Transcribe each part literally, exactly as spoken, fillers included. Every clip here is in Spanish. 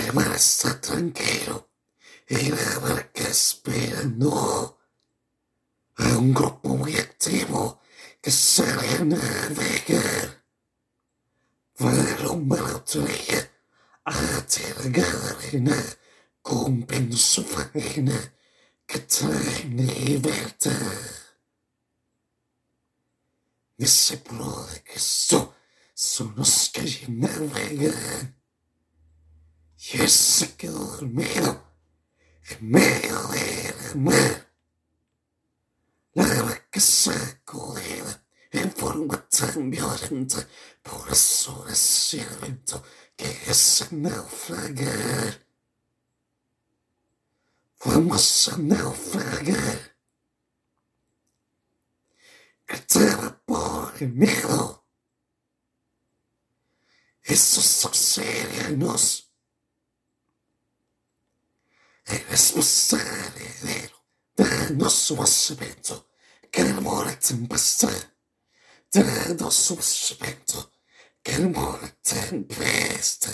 El mar está tranquilo y la barca esperando a un grupo muy activo que sale a navegar. Waarom uitleggen uitleggen compren sofagna libertà. Discepolo che so sono scagionare. Yo sé que dormido en medio del mar. La barca sacudida en forma tan violenta, por eso es el viento que es naufragar. Vamos a naufragar. Gritaba por el miedo. Esos océanos. El responsable heredero dando su bastimento che armò la tempestà, dando su bastimento che armò la tempesta.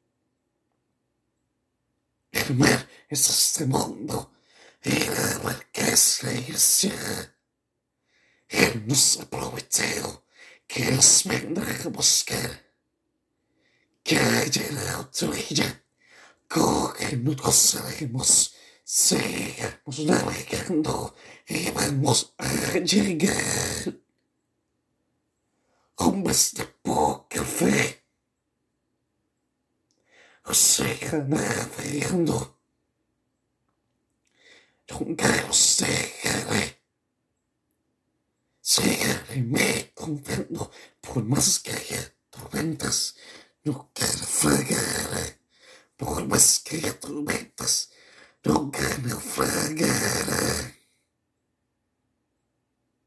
El mar es este mundo y la barca es la iglesia. Él nos ha prometido que nos vendrá a buscar, que haya la autoridad. Con que nos gozaremos, sigamos navegando y vamos a llegar. Hombres de poca fe, o sigan navegando. Nunca los dejaré. Síganme confiando por más que haya tormentas, nunca naufragaré. Por más que haya tormentas, nunca naufragaré.